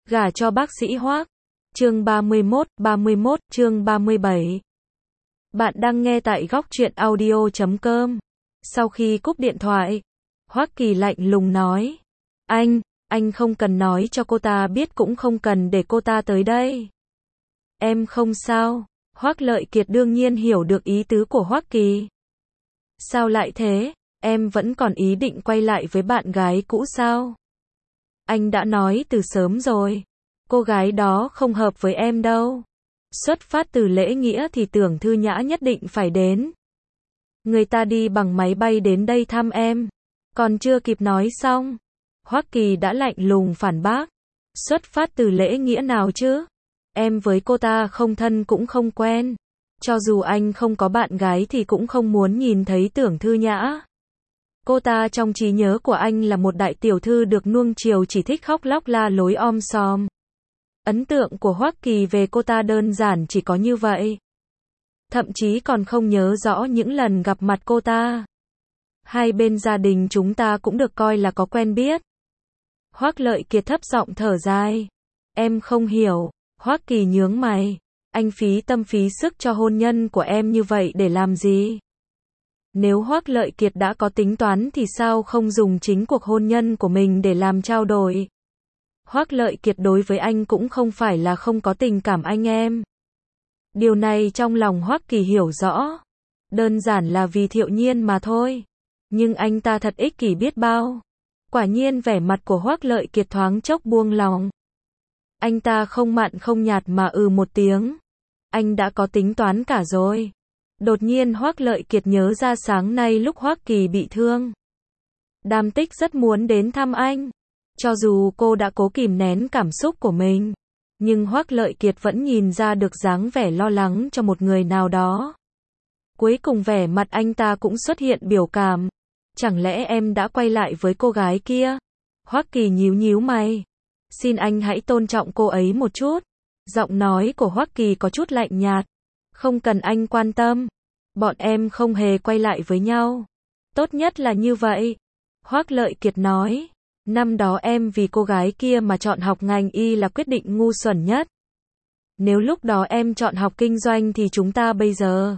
Gả cho bác sĩ Hoắc. Chương 31, chương 37. Bạn đang nghe tại góc truyện audio.com. Sau khi cúp điện thoại, Hoắc Kỳ lạnh lùng nói. Anh không cần nói cho cô ta biết, cũng không cần để cô ta tới đây. Em không sao. Hoắc Lợi Kiệt đương nhiên hiểu được ý tứ của Hoắc Kỳ. Sao lại thế? Em vẫn còn ý định quay lại với bạn gái cũ sao? Anh đã nói từ sớm rồi. Cô gái đó không hợp với em đâu. Xuất phát từ lễ nghĩa thì Tưởng Thư Nhã nhất định phải đến. Người ta đi bằng máy bay đến đây thăm em. Còn chưa kịp nói xong, Hoắc Kỳ đã lạnh lùng phản bác. Xuất phát từ lễ nghĩa nào chứ? Em với cô ta không thân cũng không quen. Cho dù anh không có bạn gái thì cũng không muốn nhìn thấy Tưởng Thư Nhã. Cô ta trong trí nhớ của anh là một đại tiểu thư được nuông chiều, chỉ thích khóc lóc la lối om sòm. Ấn tượng của Hoắc Kỳ về cô ta đơn giản chỉ có như vậy. Thậm chí còn không nhớ rõ những lần gặp mặt cô ta. Hai bên gia đình chúng ta cũng được coi là có quen biết. Hoắc Lợi Kiệt thấp giọng thở dài. Em không hiểu. Hoắc Kỳ nhướng mày. Anh phí tâm phí sức cho hôn nhân của em như vậy để làm gì? Nếu Hoắc Lợi Kiệt đã có tính toán thì sao không dùng chính cuộc hôn nhân của mình để làm trao đổi? Hoắc Lợi Kiệt đối với anh cũng không phải là không có tình cảm anh em. Điều này trong lòng Hoắc Kỳ hiểu rõ. Đơn giản là vì Thiệu Nhiên mà thôi. Nhưng anh ta thật ích kỷ biết bao. Quả nhiên vẻ mặt của Hoắc Lợi Kiệt thoáng chốc buông lòng. Anh ta không mặn không nhạt mà một tiếng. Anh đã có tính toán cả rồi. Đột nhiên Hoắc Lợi Kiệt nhớ ra sáng nay lúc Hoắc Kỳ bị thương, Đàm Tích rất muốn đến thăm anh. Cho dù cô đã cố kìm nén cảm xúc của mình, nhưng Hoắc Lợi Kiệt vẫn nhìn ra được dáng vẻ lo lắng cho một người nào đó. Cuối cùng vẻ mặt anh ta cũng xuất hiện biểu cảm. Chẳng lẽ em đã quay lại với cô gái kia? Hoắc Kỳ nhíu mày. Xin anh hãy tôn trọng cô ấy một chút. Giọng nói của Hoắc Kỳ có chút lạnh nhạt. Không cần anh quan tâm. Bọn em không hề quay lại với nhau. Tốt nhất là như vậy. Hoắc Lợi Kiệt nói. Năm đó em vì cô gái kia mà chọn học ngành y là quyết định ngu xuẩn nhất. Nếu lúc đó em chọn học kinh doanh thì chúng ta bây giờ...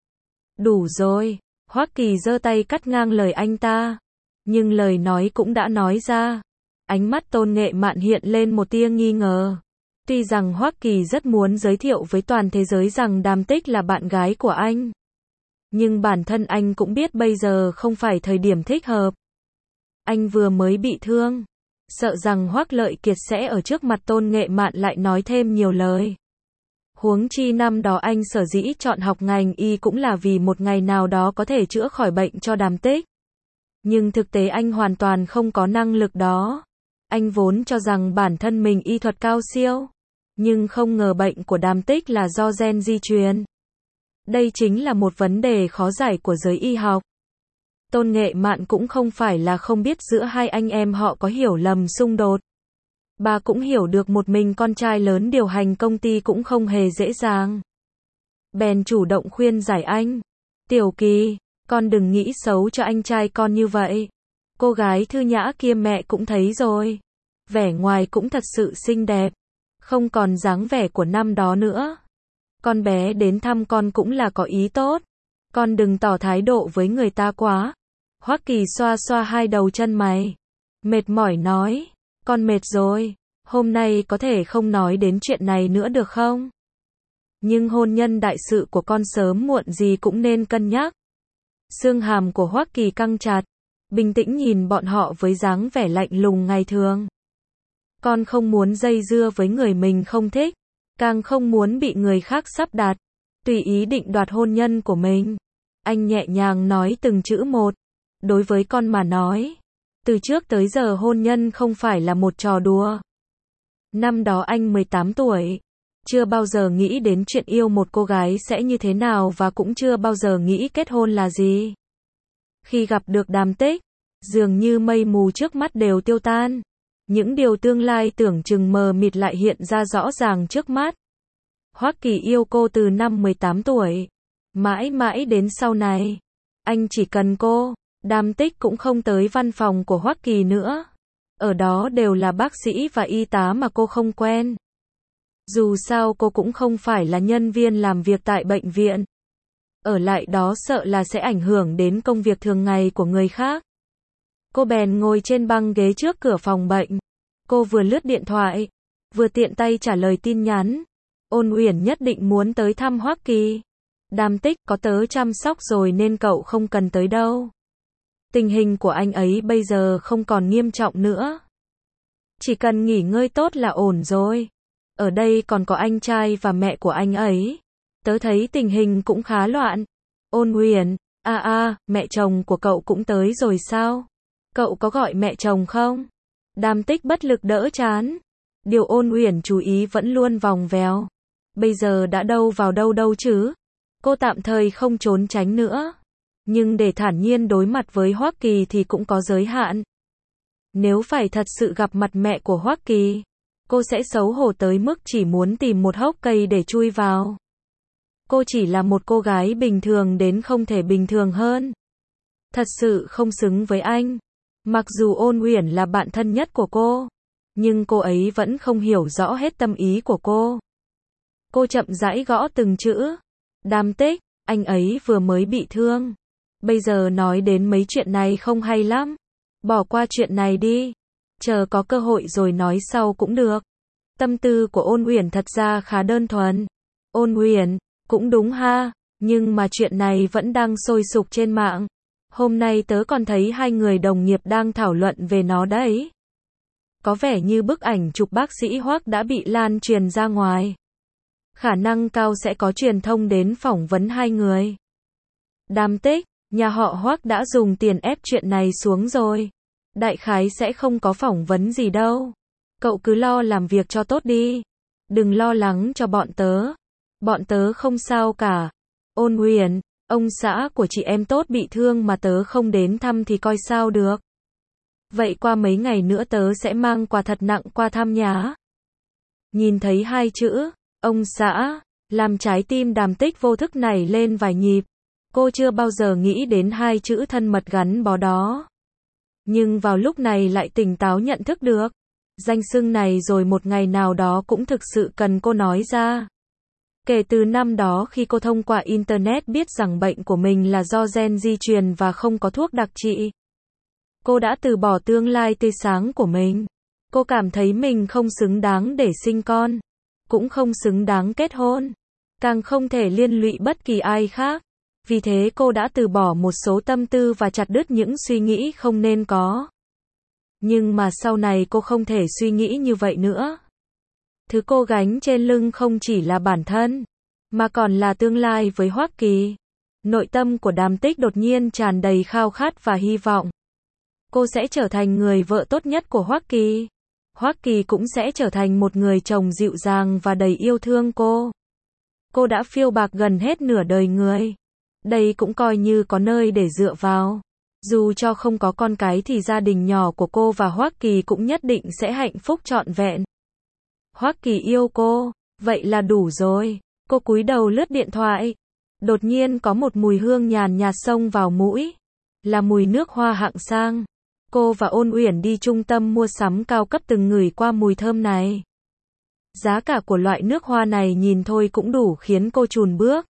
Đủ rồi. Hoắc Kỳ giơ tay cắt ngang lời anh ta. Nhưng lời nói cũng đã nói ra. Ánh mắt Tôn Nghệ Mạn hiện lên một tia nghi ngờ. Tuy rằng Hoắc Kỳ rất muốn giới thiệu với toàn thế giới rằng Đàm Tích là bạn gái của anh, nhưng bản thân anh cũng biết bây giờ không phải thời điểm thích hợp. Anh vừa mới bị thương, sợ rằng Hoắc Lợi Kiệt sẽ ở trước mặt Tôn Nghệ Mạn lại nói thêm nhiều lời. Huống chi năm đó anh sở dĩ chọn học ngành y cũng là vì một ngày nào đó có thể chữa khỏi bệnh cho Đàm Tích. Nhưng thực tế anh hoàn toàn không có năng lực đó. Anh vốn cho rằng bản thân mình y thuật cao siêu, nhưng không ngờ bệnh của Đàm Tích là do gen di truyền. Đây chính là một vấn đề khó giải của giới y học. Tôn Nghệ Mạn cũng không phải là không biết giữa hai anh em họ có hiểu lầm xung đột. Bà cũng hiểu được một mình con trai lớn điều hành công ty cũng không hề dễ dàng. Bèn chủ động khuyên giải anh. Tiểu Kỳ, con đừng nghĩ xấu cho anh trai con như vậy. Cô gái Thư Nhã kia mẹ cũng thấy rồi. Vẻ ngoài cũng thật sự xinh đẹp. Không còn dáng vẻ của năm đó nữa. Con bé đến thăm con cũng là có ý tốt. Con đừng tỏ thái độ với người ta quá. Hoắc Kỳ xoa xoa hai đầu chân mày. Mệt mỏi nói. Con mệt rồi. Hôm nay có thể không nói đến chuyện này nữa được không? Nhưng hôn nhân đại sự của con sớm muộn gì cũng nên cân nhắc. Xương hàm của Hoắc Kỳ căng chặt. Bình tĩnh nhìn bọn họ với dáng vẻ lạnh lùng ngày thường. Con không muốn dây dưa với người mình không thích. Càng không muốn bị người khác sắp đặt. Tùy ý định đoạt hôn nhân của mình. Anh nhẹ nhàng nói từng chữ một. Đối với con mà nói, từ trước tới giờ hôn nhân không phải là một trò đùa. Năm đó anh 18 tuổi. Chưa bao giờ nghĩ đến chuyện yêu một cô gái sẽ như thế nào và cũng chưa bao giờ nghĩ kết hôn là gì. Khi gặp được Đàm Tích, dường như mây mù trước mắt đều tiêu tan. Những điều tương lai tưởng chừng mờ mịt lại hiện ra rõ ràng trước mắt. Hoắc Kỳ yêu cô từ năm 18 tuổi. Mãi mãi đến sau này, anh chỉ cần cô. Đàm Tích cũng không tới văn phòng của Hoắc Kỳ nữa. Ở đó đều là bác sĩ và y tá mà cô không quen. Dù sao cô cũng không phải là nhân viên làm việc tại bệnh viện. Ở lại đó sợ là sẽ ảnh hưởng đến công việc thường ngày của người khác. Cô bèn ngồi trên băng ghế trước cửa phòng bệnh. Cô vừa lướt điện thoại, vừa tiện tay trả lời tin nhắn. Ôn Uyển nhất định muốn tới thăm Hoắc Kỳ. Đàm Tích, có tớ chăm sóc rồi nên cậu không cần tới đâu. Tình hình của anh ấy bây giờ không còn nghiêm trọng nữa. Chỉ cần nghỉ ngơi tốt là ổn rồi. Ở đây còn có anh trai và mẹ của anh ấy. Tớ thấy tình hình cũng khá loạn. Ôn Uyển, mẹ chồng của cậu cũng tới rồi sao? Cậu có gọi mẹ chồng không? Đàm Tích bất lực đỡ chán. Điều Ôn Uyển chú ý vẫn luôn vòng vèo. Bây giờ đã đâu vào đâu chứ? Cô tạm thời không trốn tránh nữa. Nhưng để thản nhiên đối mặt với Hoắc Kỳ thì cũng có giới hạn. Nếu phải thật sự gặp mặt mẹ của Hoắc Kỳ, cô sẽ xấu hổ tới mức chỉ muốn tìm một hốc cây để chui vào. Cô chỉ là một cô gái bình thường đến không thể bình thường hơn. Thật sự không xứng với anh. Mặc dù Ôn Uyển là bạn thân nhất của cô, nhưng cô ấy vẫn không hiểu rõ hết tâm ý của cô. Cô chậm rãi gõ từng chữ. Đàm Tích, anh ấy vừa mới bị thương. Bây giờ nói đến mấy chuyện này không hay lắm. Bỏ qua chuyện này đi. Chờ có cơ hội rồi nói sau cũng được. Tâm tư của Ôn Uyển thật ra khá đơn thuần. Ôn Uyển, cũng đúng ha, nhưng mà chuyện này vẫn đang sôi sục trên mạng. Hôm nay tớ còn thấy hai người đồng nghiệp đang thảo luận về nó đấy. Có vẻ như bức ảnh chụp bác sĩ Hoắc đã bị lan truyền ra ngoài. Khả năng cao sẽ có truyền thông đến phỏng vấn hai người. Đàm Tích, nhà họ Hoắc đã dùng tiền ép chuyện này xuống rồi. Đại khái sẽ không có phỏng vấn gì đâu. Cậu cứ lo làm việc cho tốt đi. Đừng lo lắng cho bọn tớ. Bọn tớ không sao cả. Ôn Uyển, ông xã của chị em tốt bị thương mà tớ không đến thăm thì coi sao được. Vậy qua mấy ngày nữa tớ sẽ mang quà thật nặng qua thăm nhá. Nhìn thấy hai chữ, ông xã, làm trái tim Đàm Tích vô thức nảy lên vài nhịp. Cô chưa bao giờ nghĩ đến hai chữ thân mật gắn bó đó. Nhưng vào lúc này lại tỉnh táo nhận thức được. Danh xưng này rồi một ngày nào đó cũng thực sự cần cô nói ra. Kể từ năm đó khi cô thông qua Internet biết rằng bệnh của mình là do gen di truyền và không có thuốc đặc trị. Cô đã từ bỏ tương lai tươi sáng của mình. Cô cảm thấy mình không xứng đáng để sinh con. Cũng không xứng đáng kết hôn. Càng không thể liên lụy bất kỳ ai khác. Vì thế cô đã từ bỏ một số tâm tư và chặt đứt những suy nghĩ không nên có. Nhưng mà sau này cô không thể suy nghĩ như vậy nữa. Thứ cô gánh trên lưng không chỉ là bản thân, mà còn là tương lai với Hoắc Kỳ. Nội tâm của Đàm Tích đột nhiên tràn đầy khao khát và hy vọng. Cô sẽ trở thành người vợ tốt nhất của Hoắc Kỳ. Hoắc Kỳ cũng sẽ trở thành một người chồng dịu dàng và đầy yêu thương cô. Cô đã phiêu bạc gần hết nửa đời người. Đây cũng coi như có nơi để dựa vào. Dù cho không có con cái thì gia đình nhỏ của cô và Hoắc Kỳ cũng nhất định sẽ hạnh phúc trọn vẹn. Hoắc Kỳ yêu cô, vậy là đủ rồi. Cô cúi đầu lướt điện thoại. Đột nhiên có một mùi hương nhàn nhạt xông vào mũi. Là mùi nước hoa hạng sang. Cô và Ôn Uyển đi trung tâm mua sắm cao cấp từng ngửi qua mùi thơm này. Giá cả của loại nước hoa này nhìn thôi cũng đủ khiến cô chùn bước.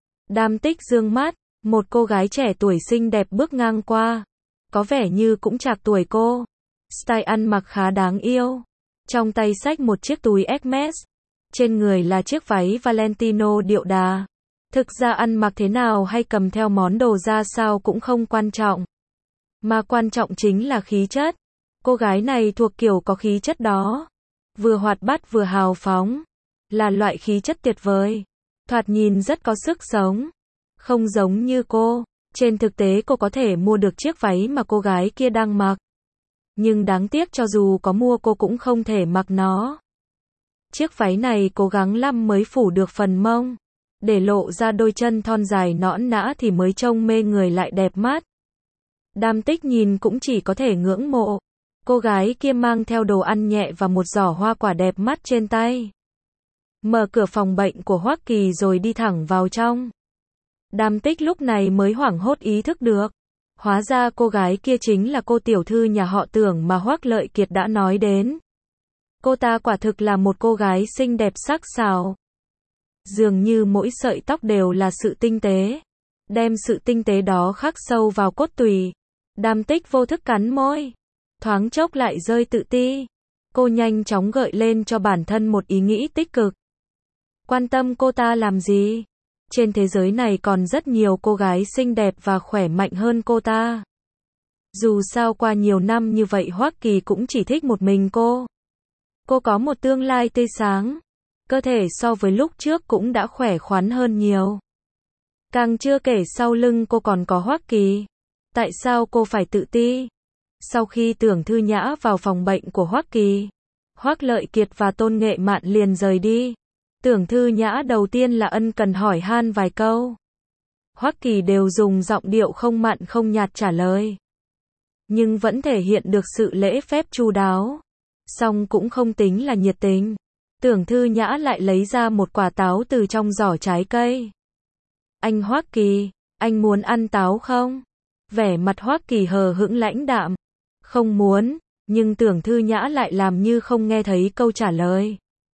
Đàm Tích dương mắt, một cô gái trẻ tuổi xinh đẹp bước ngang qua. Có vẻ như cũng trạc tuổi cô. Style ăn mặc khá đáng yêu. Trong tay xách một chiếc túi Hermes. Trên người là chiếc váy Valentino điệu đà. Thực ra ăn mặc thế nào hay cầm theo món đồ ra sao cũng không quan trọng. Mà quan trọng chính là khí chất. Cô gái này thuộc kiểu có khí chất đó. Vừa hoạt bát vừa hào phóng. Là loại khí chất tuyệt vời. Thoạt nhìn rất có sức sống. Không giống như cô. Trên thực tế cô có thể mua được chiếc váy mà cô gái kia đang mặc. Nhưng đáng tiếc cho dù có mua cô cũng không thể mặc nó. Chiếc váy này cố gắng lắm mới phủ được phần mông. Để lộ ra đôi chân thon dài nõn nã thì mới trông mê người lại đẹp mắt. Đàm Tích nhìn cũng chỉ có thể ngưỡng mộ. Cô gái kia mang theo đồ ăn nhẹ và một giỏ hoa quả đẹp mắt trên tay. Mở cửa phòng bệnh của Hoắc Kỳ rồi đi thẳng vào trong. Đàm Tích lúc này mới hoảng hốt ý thức được. Hóa ra cô gái kia chính là cô tiểu thư nhà họ Tưởng mà Hoắc Lợi Kiệt đã nói đến. Cô ta quả thực là một cô gái xinh đẹp sắc sảo. Dường như mỗi sợi tóc đều là sự tinh tế. Đem sự tinh tế đó khắc sâu vào cốt tủy. Đàm Tích vô thức cắn môi. Thoáng chốc lại rơi tự ti. Cô nhanh chóng gợi lên cho bản thân một ý nghĩ tích cực. Quan tâm cô ta làm gì? Trên thế giới này còn rất nhiều cô gái xinh đẹp và khỏe mạnh hơn cô ta. Dù sao qua nhiều năm như vậy Hoắc Kỳ cũng chỉ thích một mình cô. Cô có một tương lai tươi sáng. Cơ thể so với lúc trước cũng đã khỏe khoắn hơn nhiều. Càng chưa kể sau lưng cô còn có Hoắc Kỳ. Tại sao cô phải tự ti? Sau khi Tưởng Thư Nhã vào phòng bệnh của Hoắc Kỳ, Hoắc Lợi Kiệt và Tôn Nghệ Mạn liền rời đi. Tưởng Thư Nhã đầu tiên là ân cần hỏi han vài câu. Hoắc Kỳ đều dùng giọng điệu không mặn không nhạt trả lời. Nhưng vẫn thể hiện được sự lễ phép chu đáo. Song cũng không tính là nhiệt tình. Tưởng Thư Nhã lại lấy ra một quả táo từ trong giỏ trái cây. Anh Hoắc Kỳ, anh muốn ăn táo không? Vẻ mặt Hoắc Kỳ hờ hững lãnh đạm. Không muốn, nhưng Tưởng Thư Nhã lại làm như không nghe thấy câu trả lời.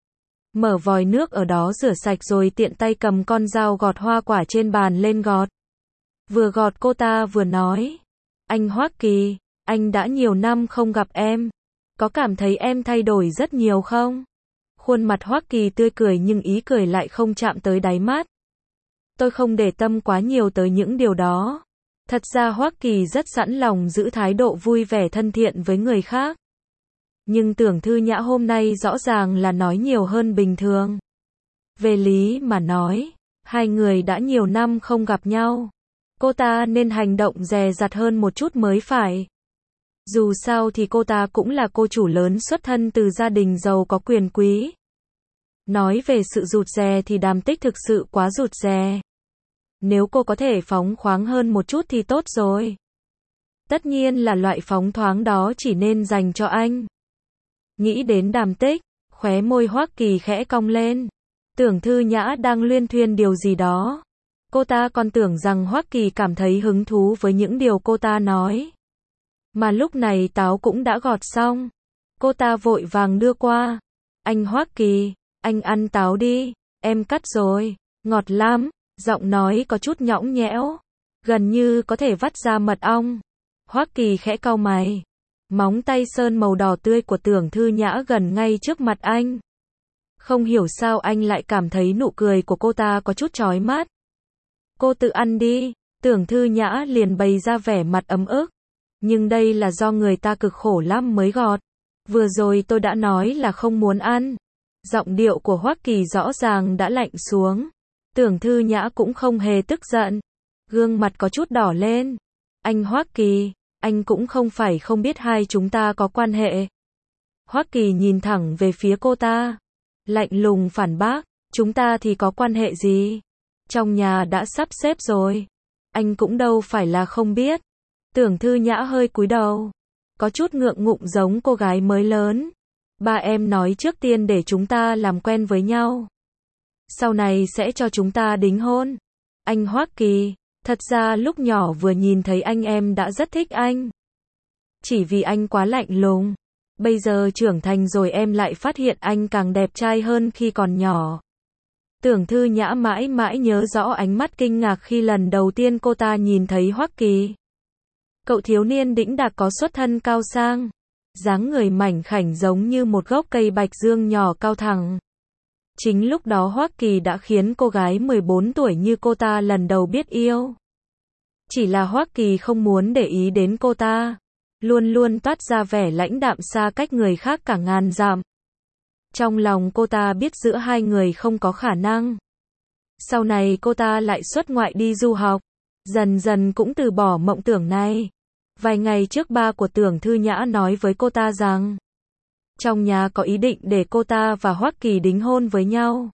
Mở vòi nước ở đó rửa sạch rồi tiện tay cầm con dao gọt hoa quả trên bàn lên gọt. Vừa gọt cô ta vừa nói. Anh Hoắc Kỳ, anh đã nhiều năm không gặp em. Có cảm thấy em thay đổi rất nhiều không? Khuôn mặt Hoắc Kỳ tươi cười nhưng ý cười lại không chạm tới đáy mắt. Tôi không để tâm quá nhiều tới những điều đó. Thật ra Hoắc Kỳ rất sẵn lòng giữ thái độ vui vẻ thân thiện với người khác. Nhưng Tưởng Thư Nhã hôm nay rõ ràng là nói nhiều hơn bình thường. Về lý mà nói, hai người đã nhiều năm không gặp nhau. Cô ta nên hành động dè dặt hơn một chút mới phải. Dù sao thì cô ta cũng là cô chủ lớn xuất thân từ gia đình giàu có quyền quý. Nói về sự rụt rè thì Đàm Tích thực sự quá rụt rè. Nếu cô có thể phóng khoáng hơn một chút thì tốt rồi. Tất nhiên là loại phóng thoáng đó chỉ nên dành cho anh. Nghĩ đến Đàm Tích, khóe môi Hoắc Kỳ khẽ cong lên. Tưởng Thư Nhã đang luyên thuyên điều gì đó. Cô ta còn tưởng rằng Hoắc Kỳ cảm thấy hứng thú với những điều cô ta nói. Mà lúc này táo cũng đã gọt xong. Cô ta vội vàng đưa qua. Anh Hoắc Kỳ, anh ăn táo đi, em cắt rồi, ngọt lắm. Giọng nói có chút nhõng nhẽo, gần như có thể vắt ra mật ong. Hoắc Kỳ khẽ cau mày. Móng tay sơn màu đỏ tươi của Tưởng Thư Nhã gần ngay trước mặt anh. Không hiểu sao anh lại cảm thấy nụ cười của cô ta có chút chói mắt. Cô tự ăn đi. Tưởng Thư Nhã liền bày ra vẻ mặt ấm ức. Nhưng đây là do người ta cực khổ lắm mới gọt. Vừa rồi tôi đã nói là không muốn ăn. Giọng điệu của Hoắc Kỳ rõ ràng đã lạnh xuống. Tưởng Thư Nhã cũng không hề tức giận. Gương mặt có chút đỏ lên. Anh Hoắc Kỳ, anh cũng không phải không biết hai chúng ta có quan hệ. Hoắc Kỳ nhìn thẳng về phía cô ta. Lạnh lùng phản bác. Chúng ta thì có quan hệ gì? Trong nhà đã sắp xếp rồi. Anh cũng đâu phải là không biết. Tưởng Thư Nhã hơi cúi đầu. Có chút ngượng ngụng giống cô gái mới lớn. Ba em nói trước tiên để chúng ta làm quen với nhau. Sau này sẽ cho chúng ta đính hôn. Anh Hoắc Kỳ, thật ra lúc nhỏ vừa nhìn thấy anh em đã rất thích anh. Chỉ vì anh quá lạnh lùng. Bây giờ trưởng thành rồi em lại phát hiện anh càng đẹp trai hơn khi còn nhỏ. Tưởng Thư Nhã mãi mãi nhớ rõ ánh mắt kinh ngạc khi lần đầu tiên cô ta nhìn thấy Hoắc Kỳ. Cậu thiếu niên đĩnh đạc có xuất thân cao sang. Dáng người mảnh khảnh giống như một gốc cây bạch dương nhỏ cao thẳng. Chính lúc đó Hoắc Kỳ đã khiến cô gái 14 tuổi như cô ta lần đầu biết yêu. Chỉ là Hoắc Kỳ không muốn để ý đến cô ta. Luôn luôn toát ra vẻ lãnh đạm xa cách người khác cả ngàn dặm. Trong lòng cô ta biết giữa hai người không có khả năng. Sau này cô ta lại xuất ngoại đi du học. Dần dần cũng từ bỏ mộng tưởng này. Vài ngày trước ba của Tưởng Thư Nhã nói với cô ta rằng trong nhà có ý định để cô ta và Hoắc Kỳ đính hôn với nhau.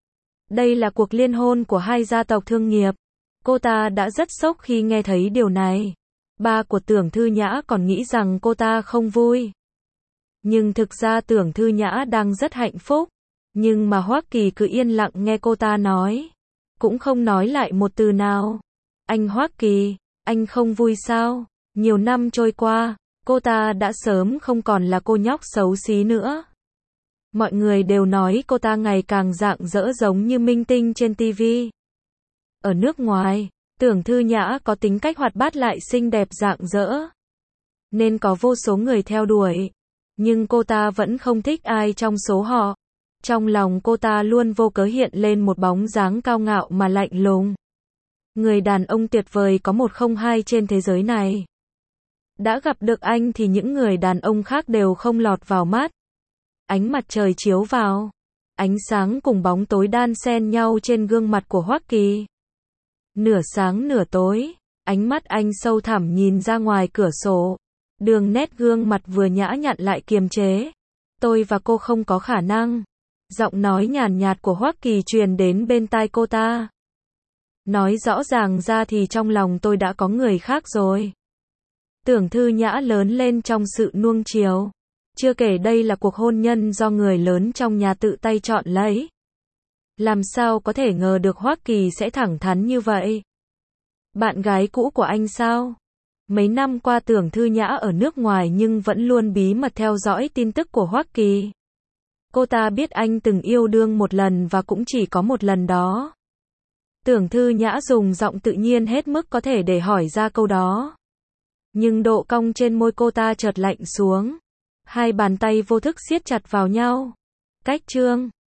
Đây là cuộc liên hôn của hai gia tộc thương nghiệp. Cô ta đã rất sốc khi nghe thấy điều này. Ba của Tưởng Thư Nhã còn nghĩ rằng cô ta không vui. Nhưng thực ra Tưởng Thư Nhã đang rất hạnh phúc. Nhưng mà Hoắc Kỳ cứ yên lặng nghe cô ta nói. Cũng không nói lại một từ nào. Anh Hoắc Kỳ, Anh không vui sao? Nhiều năm trôi qua, cô ta đã sớm không còn là cô nhóc xấu xí nữa. Mọi người đều nói cô ta ngày càng rạng rỡ giống như minh tinh trên TV. Ở nước ngoài, Tưởng Thư Nhã có tính cách hoạt bát lại xinh đẹp rạng rỡ, nên có vô số người theo đuổi. Nhưng cô ta vẫn không thích ai trong số họ. Trong lòng cô ta luôn vô cớ hiện lên một bóng dáng cao ngạo mà lạnh lùng. Người đàn ông tuyệt vời có một không hai trên thế giới này. Đã gặp được anh thì những người đàn ông khác đều không lọt vào mắt. Ánh mặt trời chiếu vào, ánh sáng cùng bóng tối đan xen nhau trên gương mặt của Hoắc Kỳ. Nửa sáng nửa tối, ánh mắt anh sâu thẳm nhìn ra ngoài cửa sổ. Đường nét gương mặt vừa nhã nhặn lại kiềm chế. Tôi và cô không có khả năng. Giọng nói nhàn nhạt của Hoắc Kỳ truyền đến bên tai cô ta. Nói rõ ràng ra thì trong lòng tôi đã có người khác rồi. Tưởng Thư Nhã lớn lên trong sự nuông chiều. Chưa kể đây là cuộc hôn nhân do người lớn trong nhà tự tay chọn lấy. Làm sao có thể ngờ được Hoắc Kỳ sẽ thẳng thắn như vậy? Bạn gái cũ của anh sao? Mấy năm qua Tưởng Thư Nhã ở nước ngoài nhưng vẫn luôn bí mật theo dõi tin tức của Hoắc Kỳ. Cô ta biết anh từng yêu đương một lần và cũng chỉ có một lần đó. Tưởng Thư Nhã dùng giọng tự nhiên hết mức có thể để hỏi ra câu đó. Nhưng độ cong trên môi cô ta chợt lạnh xuống. Hai bàn tay vô thức siết chặt vào nhau. Cách chương